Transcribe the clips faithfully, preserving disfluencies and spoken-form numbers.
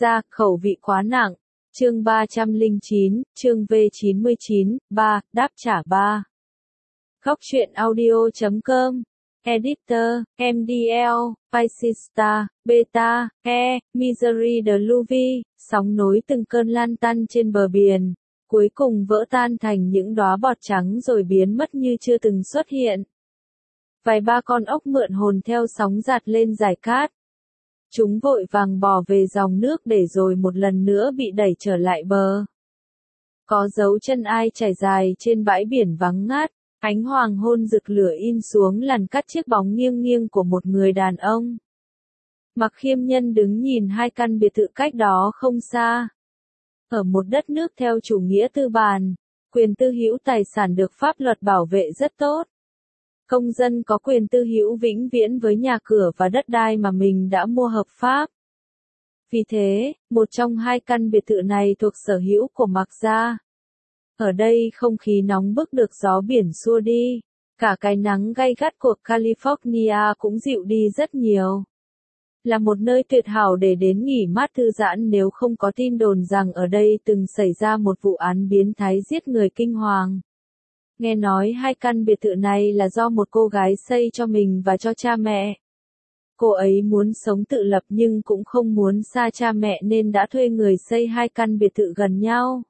Gia, khẩu vị quá nặng. Chương ba trăm lẻ chín, chương V chín mươi chín, ba, đáp trả ba. Góc truyện audio chấm com, Editor, em đê lờ, Piscista, Beta, E, Misery de Louvi, sóng nối từng cơn lan tăn trên bờ biển, cuối cùng vỡ tan thành những đóa bọt trắng rồi biến mất như chưa từng xuất hiện. Vài ba con ốc mượn hồn theo sóng giạt lên dải cát. Chúng vội vàng bò về dòng nước để rồi một lần nữa bị đẩy trở lại bờ. Có dấu chân ai trải dài trên bãi biển vắng ngát, ánh hoàng hôn rực lửa in xuống làn cắt chiếc bóng nghiêng nghiêng của một người đàn ông. Mặc Khiêm Nhân đứng nhìn hai căn biệt thự cách đó không xa. Ở một đất nước theo chủ nghĩa tư bản, quyền tư hữu tài sản được pháp luật bảo vệ rất tốt. Công dân có quyền tư hữu vĩnh viễn với nhà cửa và đất đai mà mình đã mua hợp pháp. Vì thế, một trong hai căn biệt thự này thuộc sở hữu của Mạc gia. Ở đây không khí nóng bức được gió biển xua đi, cả cái nắng gay gắt của California cũng dịu đi rất nhiều. Là một nơi tuyệt hảo để đến nghỉ mát thư giãn nếu không có tin đồn rằng ở đây từng xảy ra một vụ án biến thái giết người kinh hoàng. Nghe nói hai căn biệt thự này là do một cô gái xây cho mình và cho cha mẹ. Cô ấy muốn sống tự lập nhưng cũng không muốn xa cha mẹ nên đã thuê người xây hai căn biệt thự gần nhau.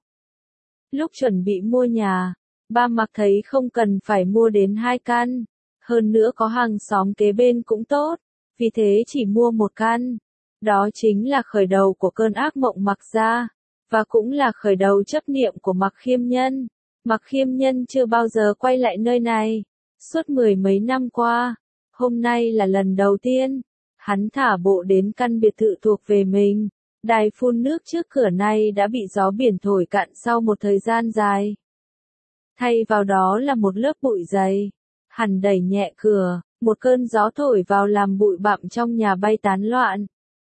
Lúc chuẩn bị mua nhà, ba Mạc thấy không cần phải mua đến hai căn, hơn nữa có hàng xóm kế bên cũng tốt, vì thế chỉ mua một căn. Đó chính là khởi đầu của cơn ác mộng Mạc gia, và cũng là khởi đầu chấp niệm của Mạc Khiêm Nhân. Mạc Khiêm Nhân chưa bao giờ quay lại nơi này. Suốt mười mấy năm qua, hôm nay là lần đầu tiên, hắn thả bộ đến căn biệt thự thuộc về mình. Đài phun nước trước cửa này đã bị gió biển thổi cạn sau một thời gian dài. Thay vào đó là một lớp bụi dày. Hắn đẩy nhẹ cửa, một cơn gió thổi vào làm bụi bặm trong nhà bay tán loạn.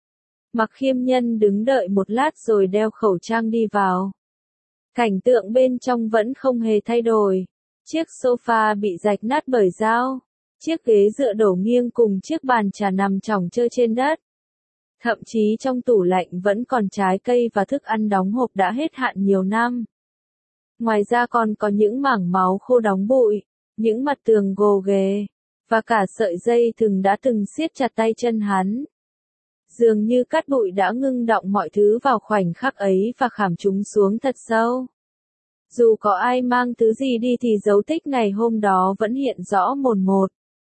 Mạc Khiêm Nhân đứng đợi một lát rồi đeo khẩu trang đi vào. Cảnh tượng bên trong vẫn không hề thay đổi. Chiếc sofa bị rạch nát bởi dao. Chiếc ghế dựa đổ nghiêng cùng chiếc bàn trà nằm chỏng chơ trên đất. Thậm chí trong tủ lạnh vẫn còn trái cây và thức ăn đóng hộp đã hết hạn nhiều năm. Ngoài ra còn có những mảng máu khô đóng bụi, những mặt tường gồ ghề, và cả sợi dây thừng đã từng siết chặt tay chân hắn. Dường như cát bụi đã ngưng đọng mọi thứ vào khoảnh khắc ấy và khảm chúng xuống thật sâu. Dù có ai mang thứ gì đi thì dấu tích ngày hôm đó vẫn hiện rõ mồn một.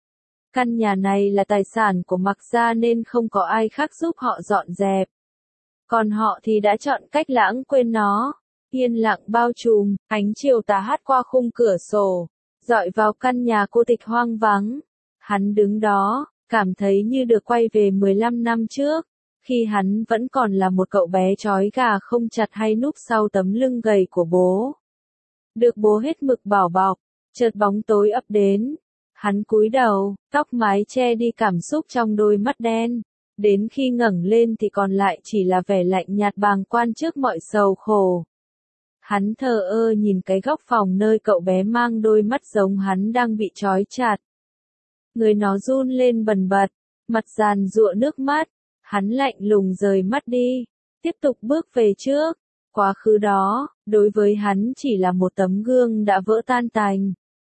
Căn nhà này là tài sản của Mạc gia nên không có ai khác giúp họ dọn dẹp. Còn họ thì đã chọn cách lãng quên nó. Yên lặng bao trùm, ánh chiều tà hắt qua khung cửa sổ, dọi vào căn nhà cô tịch hoang vắng. Hắn đứng đó, cảm thấy như được quay về mười lăm năm trước, khi hắn vẫn còn là một cậu bé trói gà không chặt hay núp sau tấm lưng gầy của bố. Được bố hết mực bảo bọc, chợt bóng tối ập đến. Hắn cúi đầu, tóc mái che đi cảm xúc trong đôi mắt đen. Đến khi ngẩng lên thì còn lại chỉ là vẻ lạnh nhạt bàng quan trước mọi sầu khổ. Hắn thờ ơ nhìn cái góc phòng nơi cậu bé mang đôi mắt giống hắn đang bị trói chặt. Người nó run lên bần bật, mặt giàn giụa nước mắt. Hắn lạnh lùng rời mắt đi, tiếp tục bước về trước. Quá khứ đó, đối với hắn chỉ là một tấm gương đã vỡ tan tành.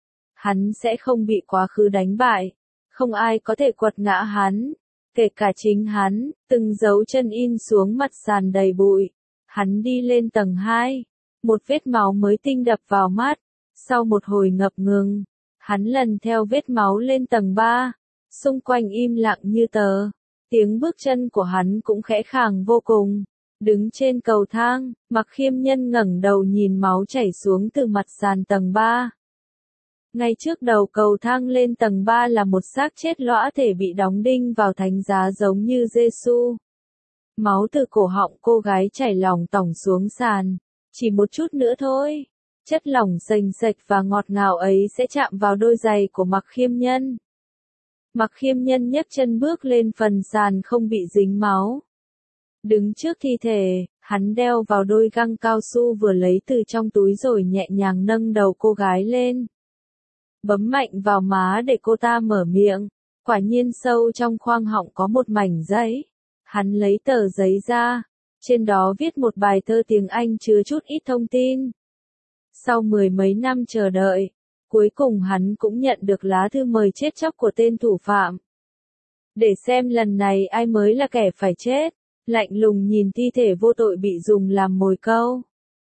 Hắn sẽ không bị quá khứ đánh bại, không ai có thể quật ngã hắn, kể cả chính hắn. Từng dấu chân in xuống mặt sàn đầy bụi. Hắn đi lên tầng hai, một vết máu mới tinh đập vào mắt. Sau một hồi ngập ngừng, hắn lần theo vết máu lên tầng ba, xung quanh im lặng như tờ. Tiếng bước chân của hắn cũng khẽ khàng vô cùng. Đứng trên cầu thang, Mạc Khiêm Nhân ngẩng đầu nhìn máu chảy xuống từ mặt sàn tầng ba. Ngay trước đầu cầu thang lên tầng ba là một xác chết lõa thể bị đóng đinh vào thánh giá giống như Giê-xu. Máu từ cổ họng cô gái chảy lỏng tỏng xuống sàn. Chỉ một chút nữa thôi. Chất lỏng sền sệt và ngọt ngào ấy sẽ chạm vào đôi giày của Mạc Khiêm Nhân. Mạc Khiêm Nhân nhấc chân bước lên phần sàn không bị dính máu. Đứng trước thi thể, hắn đeo vào đôi găng cao su vừa lấy từ trong túi rồi nhẹ nhàng nâng đầu cô gái lên. Bấm mạnh vào má để cô ta mở miệng. Quả nhiên sâu trong khoang họng có một mảnh giấy. Hắn lấy tờ giấy ra, Trên đó viết một bài thơ tiếng Anh chứa chút ít thông tin. Sau mười mấy năm chờ đợi, cuối cùng hắn cũng nhận được lá thư mời chết chóc của tên thủ phạm. Để xem lần này ai mới là kẻ phải chết, lạnh lùng nhìn thi thể vô tội bị dùng làm mồi câu.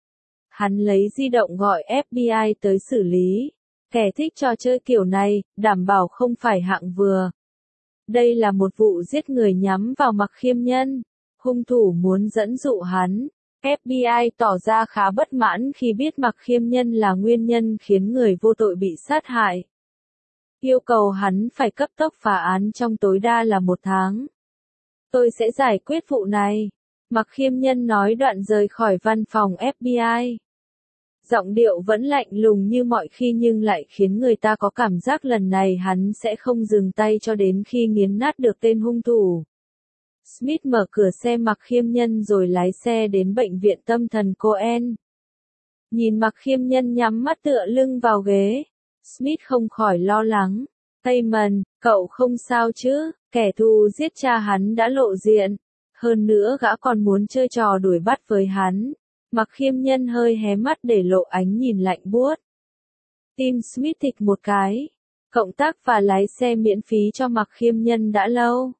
Hắn lấy di động gọi ép bê i tới xử lý. Kẻ thích trò chơi kiểu này, đảm bảo không phải hạng vừa. Đây là một vụ giết người nhắm vào Mạc Khiêm Nhân. Hung thủ muốn dẫn dụ hắn. ép bê i tỏ ra khá bất mãn khi biết Mạc Khiêm Nhân là nguyên nhân khiến người vô tội bị sát hại. Yêu cầu hắn phải cấp tốc phá án trong tối đa là một tháng. Tôi sẽ giải quyết vụ này. Mạc Khiêm Nhân nói đoạn rời khỏi văn phòng ép bê i. Giọng điệu vẫn lạnh lùng như mọi khi nhưng lại khiến người ta có cảm giác lần này hắn sẽ không dừng tay cho đến khi nghiến nát được tên hung thủ. Smith mở cửa xe Mạc Khiêm Nhân rồi lái xe đến bệnh viện tâm thần Cohen. Nhìn Mạc Khiêm Nhân nhắm mắt tựa lưng vào ghế, Smith không khỏi lo lắng. Damon, cậu không sao chứ? Kẻ thù giết cha hắn đã lộ diện. Hơn nữa gã còn muốn chơi trò đuổi bắt với hắn. Mạc Khiêm Nhân hơi hé mắt để lộ ánh nhìn lạnh buốt. Tim Smith thịch một cái. Cộng tác và lái xe miễn phí cho Mạc Khiêm Nhân đã lâu.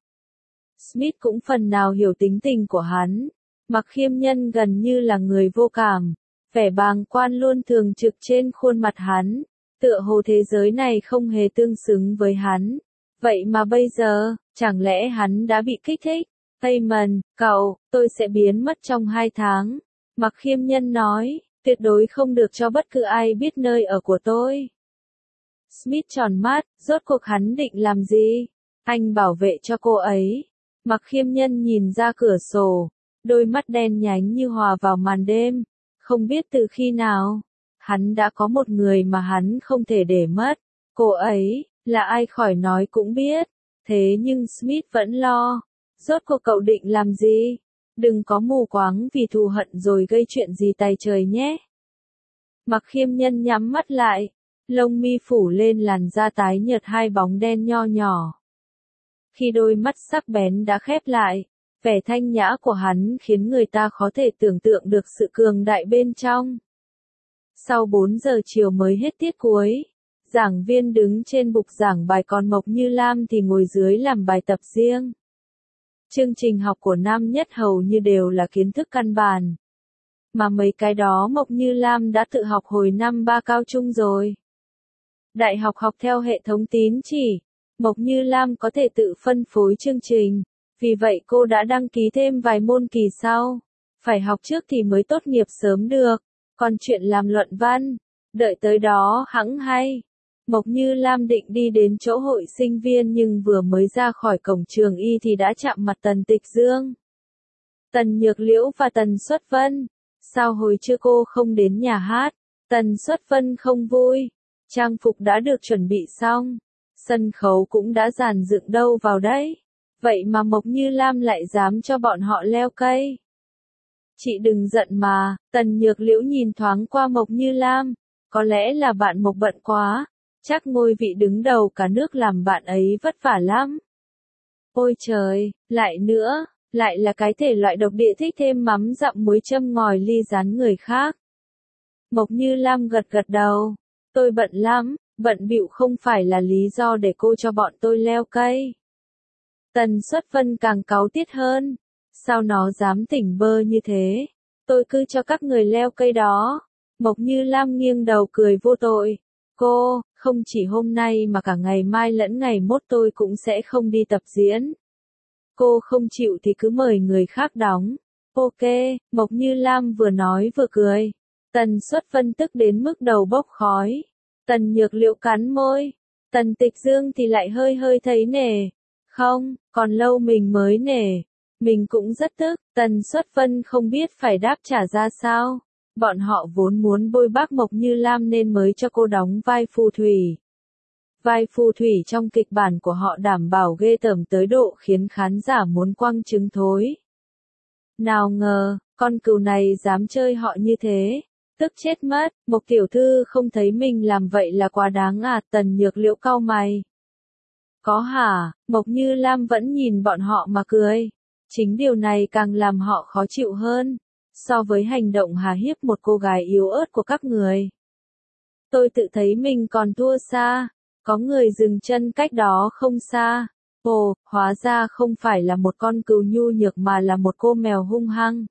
Smith cũng phần nào hiểu tính tình của hắn. Mạc Khiêm Nhân gần như là người vô cảm. Vẻ bàng quan luôn thường trực trên khuôn mặt hắn. Tựa hồ thế giới này không hề tương xứng với hắn. Vậy mà bây giờ, chẳng lẽ hắn đã bị kích thích? Damon, cậu, tôi sẽ biến mất trong hai tháng. Mạc Khiêm Nhân nói, tuyệt đối không được cho bất cứ ai biết nơi ở của tôi. Smith tròn mắt, rốt cuộc hắn định làm gì? Anh bảo vệ cho cô ấy. Mạc Khiêm Nhân nhìn ra cửa sổ, đôi mắt đen nhánh như hòa vào màn đêm. Không biết từ khi nào, hắn đã có một người mà hắn không thể để mất. Cô ấy, là ai khỏi nói cũng biết. Thế nhưng Smith vẫn lo. Rốt cuộc cậu định làm gì? Đừng có mù quáng vì thù hận rồi gây chuyện gì tay trời nhé. Mạc Khiêm Nhân nhắm mắt lại, lông mi phủ lên làn da tái nhợt hai bóng đen nho nhỏ. Khi đôi mắt sắc bén đã khép lại, vẻ thanh nhã của hắn khiến người ta khó thể tưởng tượng được sự cường đại bên trong. Sau bốn giờ chiều mới hết tiết cuối, giảng viên đứng trên bục giảng bài còn Mộc Như Lam thì ngồi dưới làm bài tập riêng. Chương trình học của năm nhất hầu như đều là kiến thức căn bản. Mà mấy cái đó Mộc Như Lam đã tự học hồi năm ba cao trung rồi. Đại học học theo hệ thống tín chỉ, Mộc Như Lam có thể tự phân phối chương trình, vì vậy cô đã đăng ký thêm vài môn kỳ sau. Phải học trước thì mới tốt nghiệp sớm được, còn chuyện làm luận văn, đợi tới đó hẵng hay. Mộc Như Lam định đi đến chỗ hội sinh viên nhưng vừa mới ra khỏi cổng trường y thì đã chạm mặt Tần Tịch Dương, Tần Nhược Liễu và Tần Xuất Vân. Sao hồi trưa cô không đến nhà hát? Tần Xuất Vân không vui. Trang phục đã được chuẩn bị xong, sân khấu cũng đã dàn dựng đâu vào đấy. Vậy mà Mộc Như Lam lại dám cho bọn họ leo cây. Chị đừng giận mà, Tần Nhược Liễu nhìn thoáng qua Mộc Như Lam. Có lẽ là bạn Mộc bận quá. Chắc ngôi vị đứng đầu cả nước làm bạn ấy vất vả lắm. Ôi trời, lại nữa, lại là cái thể loại độc địa thích thêm mắm dặm muối châm ngòi ly rán người khác. Mộc Như Lam gật gật đầu. Tôi bận lắm, bận bịu không phải là lý do để cô cho bọn tôi leo cây. Tần Xuất Vân càng cáu tiết hơn. Sao nó dám tỉnh bơ như thế? Tôi cứ cho các người leo cây đó. Mộc Như Lam nghiêng đầu cười vô tội. Cô, không chỉ hôm nay mà cả ngày mai lẫn ngày mốt tôi cũng sẽ không đi tập diễn. Cô không chịu thì cứ mời người khác đóng. Ok, Mộc Như Lam vừa nói vừa cười. Tần Xuất Vân tức đến mức đầu bốc khói. Tần Nhược Liễu cắn môi. Tần Tịch Dương thì lại hơi hơi thấy nể. Không, còn lâu mình mới nể. Mình cũng rất tức. Tần Xuất Vân không biết phải đáp trả ra sao. Bọn họ vốn muốn bôi bác Mộc Như Lam nên mới cho cô đóng vai phù thủy. Vai phù thủy trong kịch bản của họ đảm bảo ghê tởm tới độ khiến khán giả muốn quăng trứng thối. Nào ngờ, con cừu này dám chơi họ như thế. Tức chết mất, Mộc tiểu thư không thấy mình làm vậy là quá đáng à? Tần Nhược Liễu cau mày. Có hả? Mộc Như Lam vẫn nhìn bọn họ mà cười. Chính điều này càng làm họ khó chịu hơn, so với hành động hà hiếp một cô gái yếu ớt của các người. Tôi tự thấy mình còn thua xa, có người dừng chân cách đó không xa. Ồ, hóa ra không phải là một con cừu nhu nhược mà là một cô mèo hung hăng.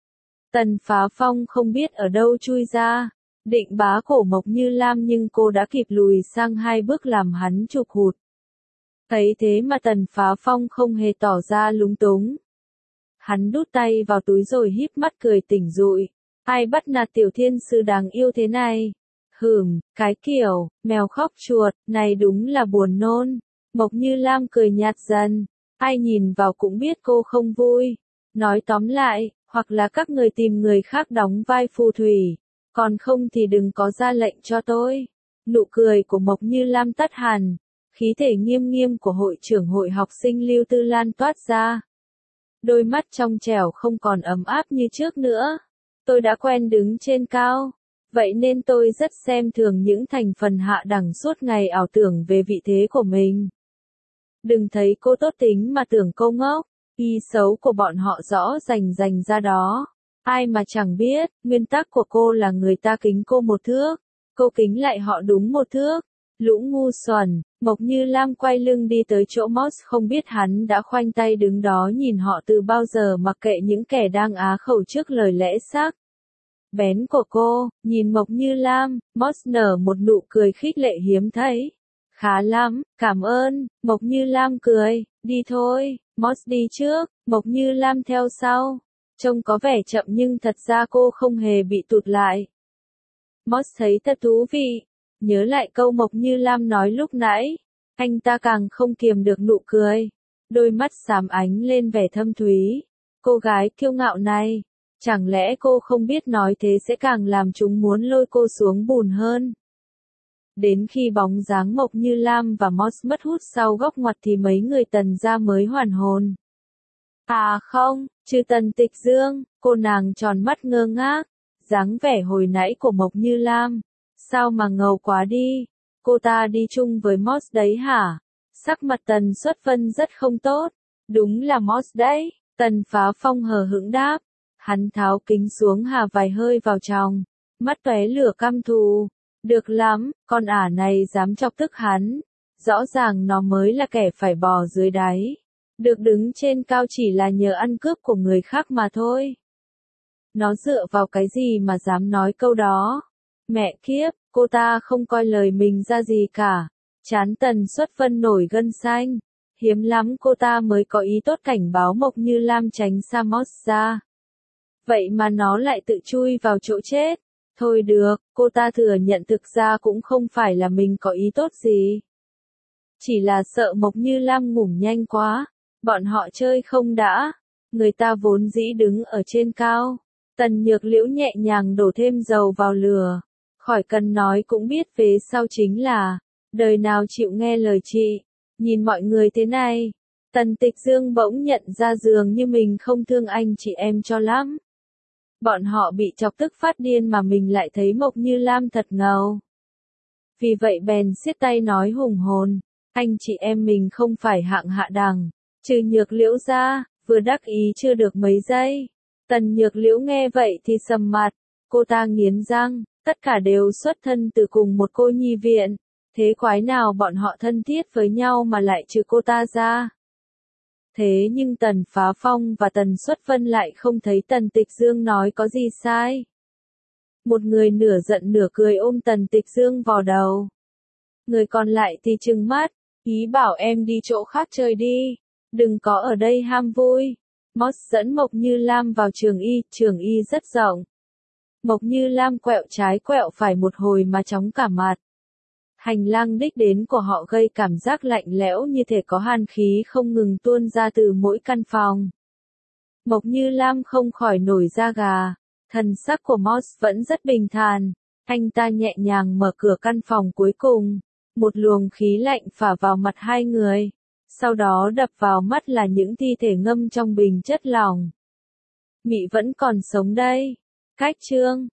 Tần Phá Phong không biết ở đâu chui ra, định bá cổ Mộc Như Lam nhưng cô đã kịp lùi sang hai bước làm hắn chụp hụt. Thấy thế mà Tần Phá Phong không hề tỏ ra lúng túng. Hắn đút tay vào túi rồi híp mắt cười tỉnh rụi. Ai bắt nạt tiểu thiên sư đáng yêu thế này? Hừm, cái kiểu, mèo khóc chuột, này đúng là buồn nôn. Mộc Như Lam cười nhạt dần. Ai nhìn vào cũng biết cô không vui. Nói tóm lại, hoặc là các người tìm người khác đóng vai phù thủy. Còn không thì đừng có ra lệnh cho tôi. Nụ cười của Mộc Như Lam tắt hẳn. Khí thể nghiêm nghiêm của hội trưởng hội học sinh Lưu Tư Lan toát ra. Đôi mắt trong trẻo không còn ấm áp như trước nữa. Tôi đã quen đứng trên cao. Vậy nên tôi rất xem thường những thành phần hạ đẳng suốt ngày ảo tưởng về vị thế của mình. Đừng thấy cô tốt tính mà tưởng cô ngốc. Ý xấu của bọn họ rõ rành rành ra đó. Ai mà chẳng biết, nguyên tắc của cô là người ta kính cô một thước. Cô kính lại họ đúng một thước. Lũ ngu xuẩn. Mộc Như Lam quay lưng đi tới chỗ Moss, không biết hắn đã khoanh tay đứng đó nhìn họ từ bao giờ, mặc kệ những kẻ đang á khẩu trước lời lẽ sắc bén của cô. Nhìn Mộc Như Lam, Moss nở một nụ cười khích lệ hiếm thấy. Khá lắm, cảm ơn. Mộc Như Lam cười. Đi thôi. Moss đi trước, Mộc Như Lam theo sau. Trông có vẻ chậm nhưng thật ra cô không hề bị tụt lại. Moss thấy thật thú vị. Nhớ lại câu Mộc Như Lam nói lúc nãy, anh ta càng không kiềm được nụ cười. Đôi mắt xám ánh lên vẻ thâm thúy. Cô gái kiêu ngạo này, chẳng lẽ cô không biết nói thế sẽ càng làm chúng muốn lôi cô xuống bùn hơn. Đến khi bóng dáng Mộc Như Lam và Moss mất hút sau góc ngoặt thì mấy người Tần gia mới hoàn hồn. À không, trừ Tần Tịch Dương, cô nàng tròn mắt ngơ ngác, dáng vẻ hồi nãy của Mộc Như Lam. Sao mà ngầu quá đi, cô ta đi chung với Moss đấy hả? Sắc mặt Tần Xuất Vân rất không tốt. Đúng là Moss đấy, Tần Phá Phong hờ hững đáp. Hắn tháo kính xuống hà vài hơi vào trong, mắt tóe lửa căm thù. Được lắm, con ả này dám chọc tức hắn. Rõ ràng nó mới là kẻ phải bò dưới đáy. Được đứng trên cao chỉ là nhờ ăn cướp của người khác mà thôi. Nó dựa vào cái gì mà dám nói câu đó? Mẹ kiếp, cô ta không coi lời mình ra gì cả. Trán Tần Xuất Vân nổi gân xanh. Hiếm lắm cô ta mới có ý tốt cảnh báo Mộc Như Lam tránh xa Moss ra. Vậy mà nó lại tự chui vào chỗ chết. Thôi được, cô ta thừa nhận thực ra cũng không phải là mình có ý tốt gì. Chỉ là sợ Mộc Như Lam ngủ nhanh quá. Bọn họ chơi không đã. Người ta vốn dĩ đứng ở trên cao. Tần Nhược Liễu nhẹ nhàng đổ thêm dầu vào lửa. Khỏi cần nói cũng biết về sau chính là, đời nào chịu nghe lời chị. Nhìn mọi người thế này, Tần Tịch Dương bỗng nhận ra dường như mình không thương anh chị em cho lắm. Bọn họ bị chọc tức phát điên mà mình lại thấy Mộc Như Lam thật ngầu. Vì vậy bèn siết tay nói hùng hồn, anh chị em mình không phải hạng hạ đẳng, trừ Nhược Liễu ra. Vừa đắc ý chưa được mấy giây, Tần Nhược Liễu nghe vậy thì sầm mặt, cô ta nghiến răng, tất cả đều xuất thân từ cùng một cô nhi viện, thế quái nào bọn họ thân thiết với nhau mà lại trừ cô ta ra. Thế nhưng Tần Phá Phong và Tần Xuất Vân lại không thấy Tần Tịch Dương nói có gì sai. Một người nửa giận nửa cười ôm Tần Tịch Dương vào đầu. Người còn lại thì trừng mắt, ý bảo em đi chỗ khác chơi đi, đừng có ở đây ham vui. Moss dẫn Mộc Như Lam vào trường y, trường y rất rộng. Mộc Như Lam quẹo trái quẹo phải một hồi mà chóng cả mặt. Hành lang đích đến của họ gây cảm giác lạnh lẽo như thể có hàn khí không ngừng tuôn ra từ mỗi căn phòng. Mộc Như Lam không khỏi nổi da gà. Thần sắc của Moss vẫn rất bình thản. Anh ta nhẹ nhàng mở cửa căn phòng cuối cùng. Một luồng khí lạnh phả vào mặt hai người. Sau đó đập vào mắt là những thi thể ngâm trong bình chất lỏng. Mị vẫn còn sống đây. Cách chương